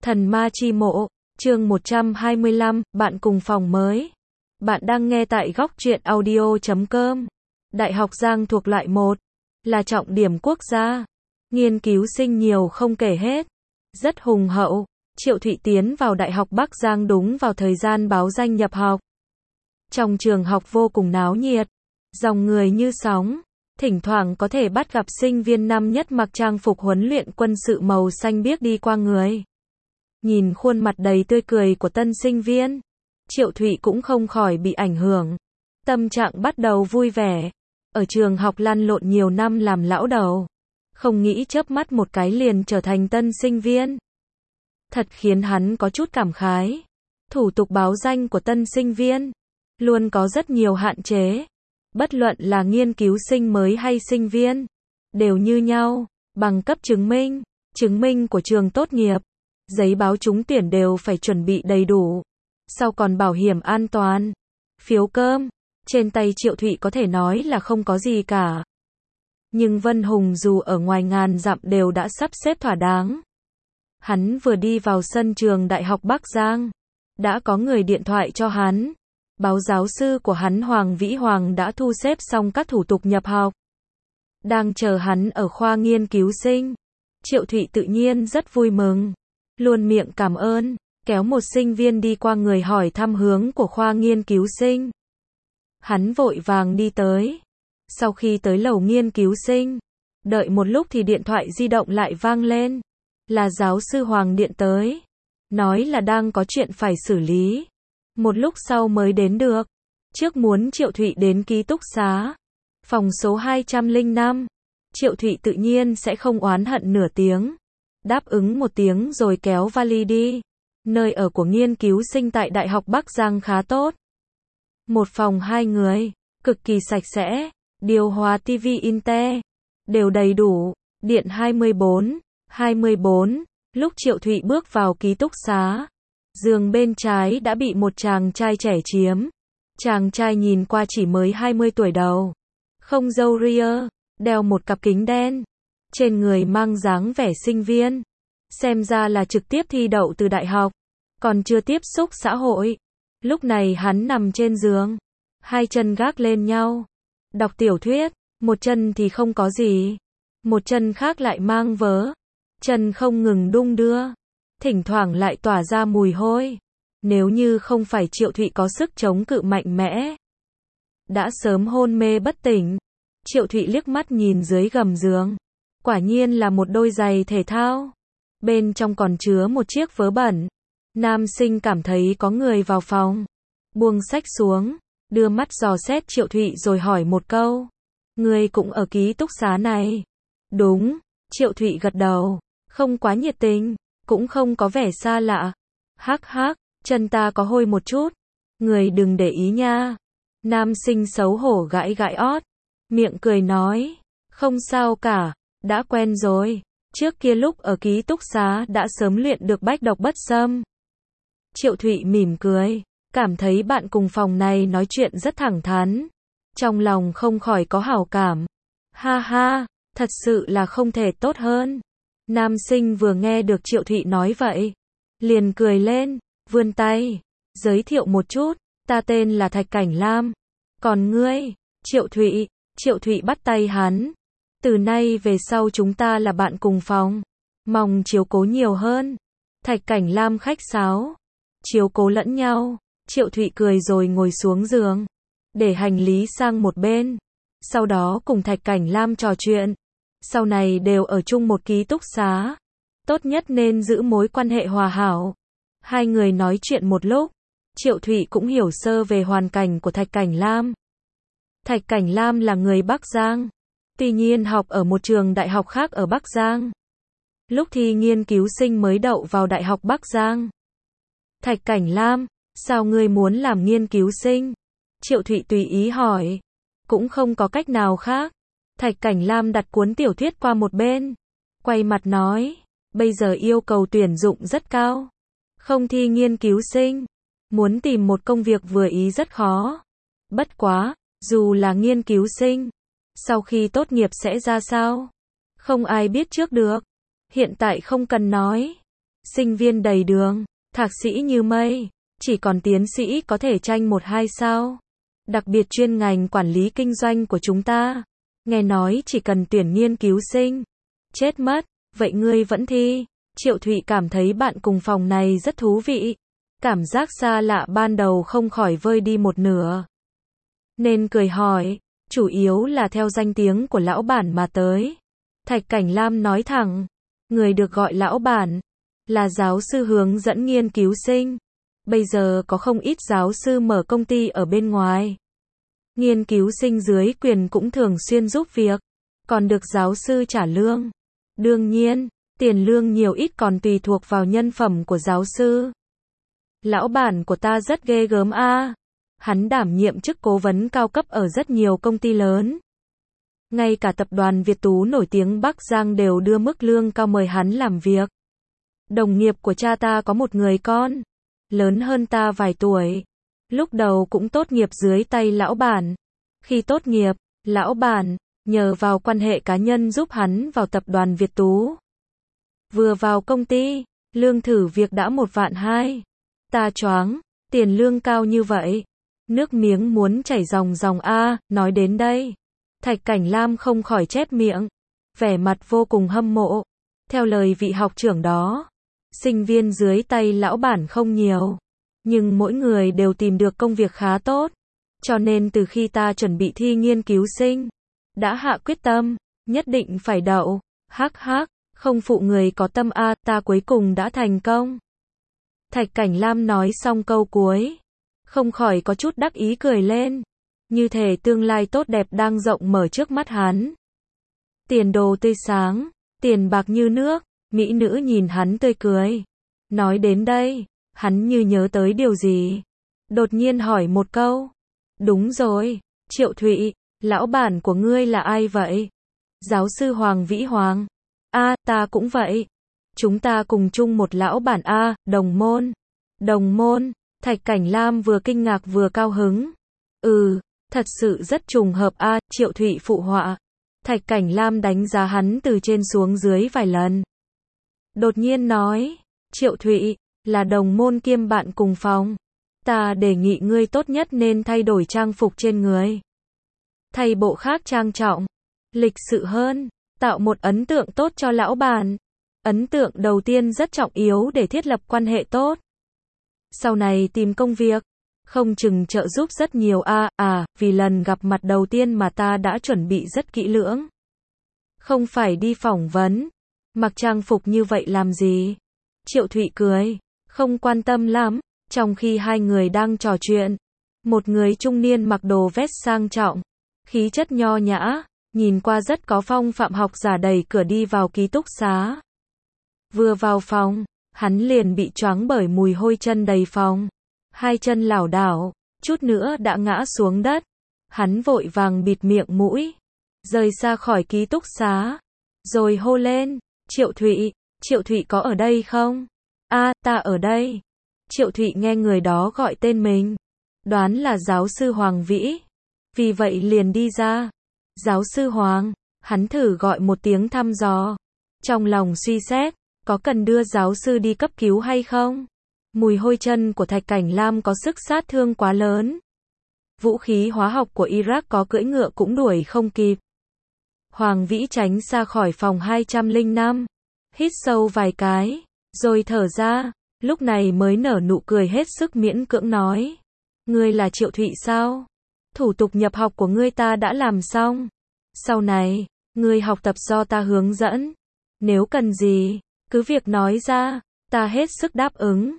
Thần ma chi mộ, chương 125, bạn cùng phòng mới. Bạn đang nghe tại góc truyện audio.com. Đại học Giang thuộc loại 1, là trọng điểm quốc gia. Nghiên cứu sinh nhiều không kể hết. Rất hùng hậu. Triệu Thụy tiến vào Đại học Bắc Giang đúng vào thời gian báo danh nhập học. Trong trường học vô cùng náo nhiệt. Dòng người như sóng. Thỉnh thoảng có thể bắt gặp sinh viên năm nhất mặc trang phục huấn luyện quân sự màu xanh biếc đi qua người. Nhìn khuôn mặt đầy tươi cười của tân sinh viên, Triệu Thụy cũng không khỏi bị ảnh hưởng. Tâm trạng bắt đầu vui vẻ. Ở trường học lăn lộn nhiều năm làm lão đầu, không nghĩ chớp mắt một cái liền trở thành tân sinh viên. Thật khiến hắn có chút cảm khái. Thủ tục báo danh của tân sinh viên luôn có rất nhiều hạn chế. Bất luận là nghiên cứu sinh mới hay sinh viên, đều như nhau. Bằng cấp chứng minh của trường tốt nghiệp, giấy báo trúng tuyển đều phải chuẩn bị đầy đủ. Sau còn bảo hiểm an toàn, phiếu cơm. Trên tay Triệu Thụy có thể nói là không có gì cả. Nhưng Vân Hùng dù ở ngoài ngàn dặm đều đã sắp xếp thỏa đáng. Hắn vừa đi vào sân trường Đại học Bắc Giang, đã có người điện thoại cho hắn. Báo giáo sư của hắn Hoàng Vĩ Hoàng đã thu xếp xong các thủ tục nhập học, đang chờ hắn ở khoa nghiên cứu sinh. Triệu Thụy tự nhiên rất vui mừng, luôn miệng cảm ơn, kéo một sinh viên đi qua người hỏi thăm hướng của khoa nghiên cứu sinh. Hắn vội vàng đi tới. Sau khi tới lầu nghiên cứu sinh, đợi một lúc thì điện thoại di động lại vang lên. Là giáo sư Hoàng điện tới, nói là đang có chuyện phải xử lý, một lúc sau mới đến được. Trước muốn Triệu Thụy đến ký túc xá, phòng số 205. Triệu Thụy tự nhiên sẽ không oán hận nửa tiếng. Đáp ứng một tiếng rồi kéo vali đi. Nơi ở của nghiên cứu sinh tại Đại học Bắc Giang khá tốt. Một phòng 2 người, cực kỳ sạch sẽ, điều hòa tivi Inte, đều đầy đủ, điện 24. Lúc Triệu Thụy bước vào ký túc xá, giường bên trái đã bị một chàng trai trẻ chiếm. Chàng trai nhìn qua chỉ mới 20 tuổi đầu, không râu ria, đeo một cặp kính đen, trên người mang dáng vẻ sinh viên, xem ra là trực tiếp thi đậu từ đại học, còn chưa tiếp xúc xã hội. Lúc này hắn nằm trên giường, hai chân gác lên nhau, đọc tiểu thuyết, một chân thì không có gì, một chân khác lại mang vớ, chân không ngừng đung đưa, thỉnh thoảng lại tỏa ra mùi hôi. Nếu như không phải Triệu Thụy có sức chống cự mạnh mẽ, đã sớm hôn mê bất tỉnh. Triệu Thụy liếc mắt nhìn dưới gầm giường, quả nhiên là một đôi giày thể thao, bên trong còn chứa một chiếc vớ bẩn. Nam sinh cảm thấy có người vào phòng, buông sách xuống, đưa mắt dò xét Triệu Thụy rồi hỏi một câu: "Ngươi cũng ở ký túc xá này?" "Đúng." Triệu Thụy gật đầu, không quá nhiệt tình, cũng không có vẻ xa lạ. "Hắc hắc, chân ta có hôi một chút, người đừng để ý nha." Nam sinh xấu hổ gãi gãi ót, miệng cười nói: "Không sao cả, đã quen rồi, trước kia lúc ở ký túc xá đã sớm luyện được bách độc bất xâm." Triệu Thụy mỉm cười, cảm thấy bạn cùng phòng này nói chuyện rất thẳng thắn, trong lòng không khỏi có hảo cảm. Ha ha, thật sự là không thể tốt hơn. Nam sinh vừa nghe được Triệu Thụy nói vậy, liền cười lên, vươn tay, giới thiệu một chút: "Ta tên là Thạch Cảnh Lam, còn ngươi?" Triệu Thụy bắt tay hắn: "Từ nay về sau chúng ta là bạn cùng phòng, mong chiếu cố nhiều hơn." Thạch Cảnh Lam khách sáo: "Chiếu cố lẫn nhau." Triệu Thụy cười rồi ngồi xuống giường, để hành lý sang một bên, sau đó cùng Thạch Cảnh Lam trò chuyện. Sau này đều ở chung một ký túc xá, tốt nhất nên giữ mối quan hệ hòa hảo. Hai người nói chuyện một lúc, Triệu Thụy cũng hiểu sơ về hoàn cảnh của Thạch Cảnh Lam. Thạch Cảnh Lam là người Bắc Giang, tuy nhiên học ở một trường đại học khác ở Bắc Giang. Lúc thi nghiên cứu sinh mới đậu vào Đại học Bắc Giang. "Thạch Cảnh Lam, sao ngươi muốn làm nghiên cứu sinh?" Triệu Thụy tùy ý hỏi. Cũng không có cách nào khác. Thạch Cảnh Lam đặt cuốn tiểu thuyết qua một bên, quay mặt nói: "Bây giờ yêu cầu tuyển dụng rất cao, không thi nghiên cứu sinh, muốn tìm một công việc vừa ý rất khó. Bất quá, dù là nghiên cứu sinh, sau khi tốt nghiệp sẽ ra sao, không ai biết trước được. Hiện tại không cần nói. sinh viên đầy đường, thạc sĩ như mây, chỉ còn tiến sĩ có thể tranh 1-2 sao. Đặc biệt chuyên ngành quản lý kinh doanh của chúng ta, nghe nói chỉ cần tuyển nghiên cứu sinh. Chết mất, vậy ngươi vẫn thi? Triệu Thụy cảm thấy bạn cùng phòng này rất thú vị. Cảm giác xa lạ ban đầu không khỏi vơi đi một nửa. Nên cười hỏi, chủ yếu là theo danh tiếng của lão bản mà tới. Thạch Cảnh Lam nói thẳng, người được gọi lão bản là giáo sư hướng dẫn nghiên cứu sinh. Bây giờ có không ít giáo sư mở công ty ở bên ngoài. Nghiên cứu sinh dưới quyền cũng thường xuyên giúp việc, còn được giáo sư trả lương. Đương nhiên, tiền lương nhiều ít còn tùy thuộc vào nhân phẩm của giáo sư. Lão bản của ta rất ghê gớm a. Hắn đảm nhiệm chức cố vấn cao cấp ở rất nhiều công ty lớn. Ngay cả tập đoàn Việt Tú nổi tiếng Bắc Giang đều đưa mức lương cao mời hắn làm việc. Đồng nghiệp của cha ta có một người con, lớn hơn ta vài tuổi. Lúc đầu cũng tốt nghiệp dưới tay lão bản. Khi tốt nghiệp, lão bản nhờ vào quan hệ cá nhân giúp hắn vào tập đoàn Việt Tú. Vừa vào công ty, lương thử việc đã 1,2 vạn. Ta choáng, tiền lương cao như vậy. Nước miếng muốn chảy ròng ròng a. Nói đến đây, Thạch Cảnh Lam không khỏi chép miệng, vẻ mặt vô cùng hâm mộ. Theo lời vị học trưởng đó, sinh viên dưới tay lão bản không nhiều, nhưng mỗi người đều tìm được công việc khá tốt. Cho nên từ khi ta chuẩn bị thi nghiên cứu sinh, đã hạ quyết tâm, nhất định phải đậu. Hắc hắc, không phụ người có tâm a, ta cuối cùng đã thành công. Thạch Cảnh Lam nói xong câu cuối, không khỏi có chút đắc ý cười lên. Như thể tương lai tốt đẹp đang rộng mở trước mắt hắn. Tiền đồ tươi sáng, tiền bạc như nước, mỹ nữ nhìn hắn tươi cười. Nói đến đây, hắn như nhớ tới điều gì. Đột nhiên hỏi một câu. Đúng rồi, Triệu Thụy, lão bản của ngươi là ai vậy? Giáo sư Hoàng Vĩ Hoàng. A, ta cũng vậy. Chúng ta cùng chung một lão bản a, đồng môn. Đồng môn, Thạch Cảnh Lam vừa kinh ngạc vừa cao hứng. Thật sự rất trùng hợp a, Triệu Thụy phụ họa. Thạch Cảnh Lam đánh giá hắn từ trên xuống dưới vài lần. Đột nhiên nói, Triệu Thụy, là đồng môn kiêm bạn cùng phòng. Ta đề nghị ngươi tốt nhất nên thay đổi trang phục trên người. Thay bộ khác trang trọng, lịch sự hơn, tạo một ấn tượng tốt cho lão bản. Ấn tượng đầu tiên rất trọng yếu để thiết lập quan hệ tốt. Sau này tìm công việc, không chừng trợ giúp rất nhiều vì lần gặp mặt đầu tiên mà ta đã chuẩn bị rất kỹ lưỡng. Không phải đi phỏng vấn, mặc trang phục như vậy làm gì? Triệu Thụy cười, không quan tâm lắm. Trong khi hai người đang trò chuyện, một người trung niên mặc đồ vest sang trọng, khí chất nho nhã, nhìn qua rất có phong phạm học giả đẩy cửa đi vào ký túc xá. Vừa vào phòng, hắn liền bị choáng bởi mùi hôi chân đầy phòng. Hai chân lảo đảo, chút nữa đã ngã xuống đất. Hắn vội vàng bịt miệng mũi, rời xa khỏi ký túc xá, rồi hô lên, Triệu Thụy có ở đây không? A, ta ở đây. Triệu Thụy nghe người đó gọi tên mình, đoán là giáo sư Hoàng Vĩ, vì vậy liền đi ra. Giáo sư Hoàng, hắn thử gọi một tiếng thăm dò, trong lòng suy xét, có cần đưa giáo sư đi cấp cứu hay không? Mùi hôi chân của Thạch Cảnh Lam có sức sát thương quá lớn. Vũ khí hóa học của Iraq có cưỡi ngựa cũng đuổi không kịp. Hoàng Vĩ tránh xa khỏi phòng 205, hít sâu vài cái, rồi thở ra, lúc này mới nở nụ cười hết sức miễn cưỡng nói. Ngươi là Triệu Thụy sao? Thủ tục nhập học của ngươi ta đã làm xong. Sau này, ngươi học tập do ta hướng dẫn. Nếu cần gì, cứ việc nói ra, ta hết sức đáp ứng.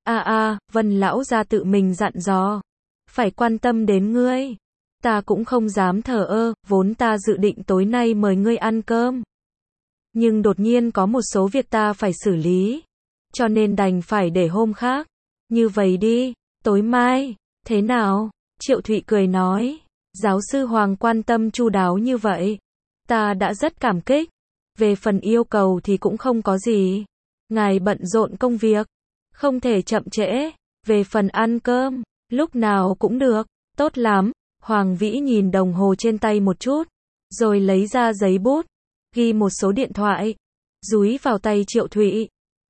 Vân lão gia tự mình dặn dò, phải quan tâm đến ngươi. Ta cũng không dám thờ ơ, vốn ta dự định tối nay mời ngươi ăn cơm. Nhưng đột nhiên có một số việc ta phải xử lý, cho nên đành phải để hôm khác. Như vậy đi, tối mai, thế nào? Triệu Thụy cười nói, giáo sư Hoàng quan tâm chu đáo như vậy, ta đã rất cảm kích. Về phần yêu cầu thì cũng không có gì. Ngài bận rộn công việc, không thể chậm trễ. Về phần ăn cơm, lúc nào cũng được. Tốt lắm. Hoàng Vĩ nhìn đồng hồ trên tay một chút, rồi lấy ra giấy bút, ghi một số điện thoại, dúi vào tay Triệu Thụy.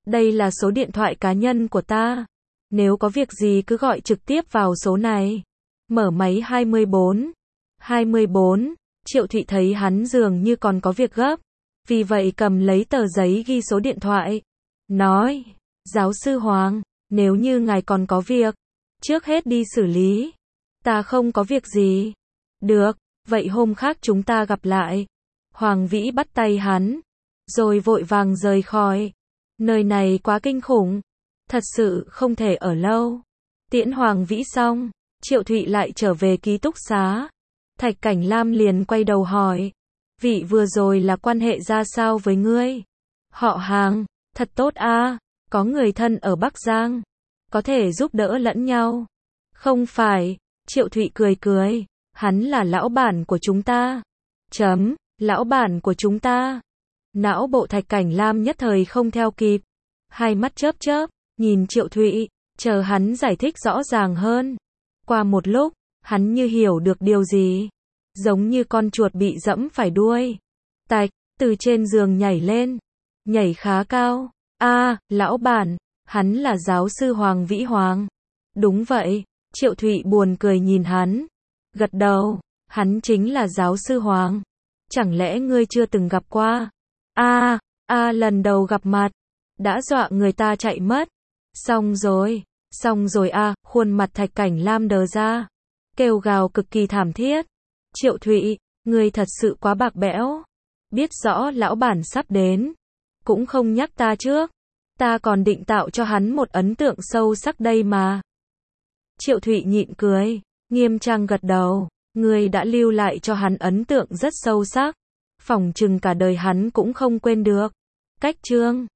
Đây là số điện thoại cá nhân của ta. Nếu có việc gì cứ gọi trực tiếp vào số này. Mở máy 24. 24, Triệu Thụy thấy hắn dường như còn có việc gấp. Vì vậy cầm lấy tờ giấy ghi số điện thoại. Nói, giáo sư Hoàng, nếu như ngài còn có việc, trước hết đi xử lý. Ta không có việc gì. Được, vậy hôm khác chúng ta gặp lại. Hoàng Vĩ bắt tay hắn, rồi vội vàng rời khỏi. Nơi này quá kinh khủng, thật sự không thể ở lâu. Tiễn Hoàng Vĩ xong, Triệu Thụy lại trở về ký túc xá. Thạch Cảnh Lam liền quay đầu hỏi, vị vừa rồi là quan hệ ra sao với ngươi? Họ hàng, thật tốt a, có người thân ở Bắc Giang, có thể giúp đỡ lẫn nhau. Không phải, Triệu Thụy cười cười, hắn là lão bản của chúng ta. Lão bản của chúng ta. Não bộ Thạch Cảnh Lam nhất thời không theo kịp. Hai mắt chớp chớp, nhìn Triệu Thụy, chờ hắn giải thích rõ ràng hơn. Qua một lúc, hắn như hiểu được điều gì. Giống như con chuột bị dẫm phải đuôi. Tạch, từ trên giường nhảy lên. Nhảy khá cao. Lão bản, hắn là giáo sư Hoàng Vĩ Hoàng. Đúng vậy, Triệu Thụy buồn cười nhìn hắn. Gật đầu, hắn chính là giáo sư Hoàng. Chẳng lẽ ngươi chưa từng gặp qua? Lần đầu gặp mặt, đã dọa người ta chạy mất. Xong rồi khuôn mặt Thạch Cảnh Lam đờ ra. Kêu gào cực kỳ thảm thiết. Triệu Thụy, ngươi thật sự quá bạc bẽo. Biết rõ lão bản sắp đến, cũng không nhắc ta trước. Ta còn định tạo cho hắn một ấn tượng sâu sắc đây mà. Triệu Thụy nhịn cười, nghiêm trang gật đầu. Ngươi đã lưu lại cho hắn ấn tượng rất sâu sắc. Phỏng chừng cả đời hắn cũng không quên được. Cách chương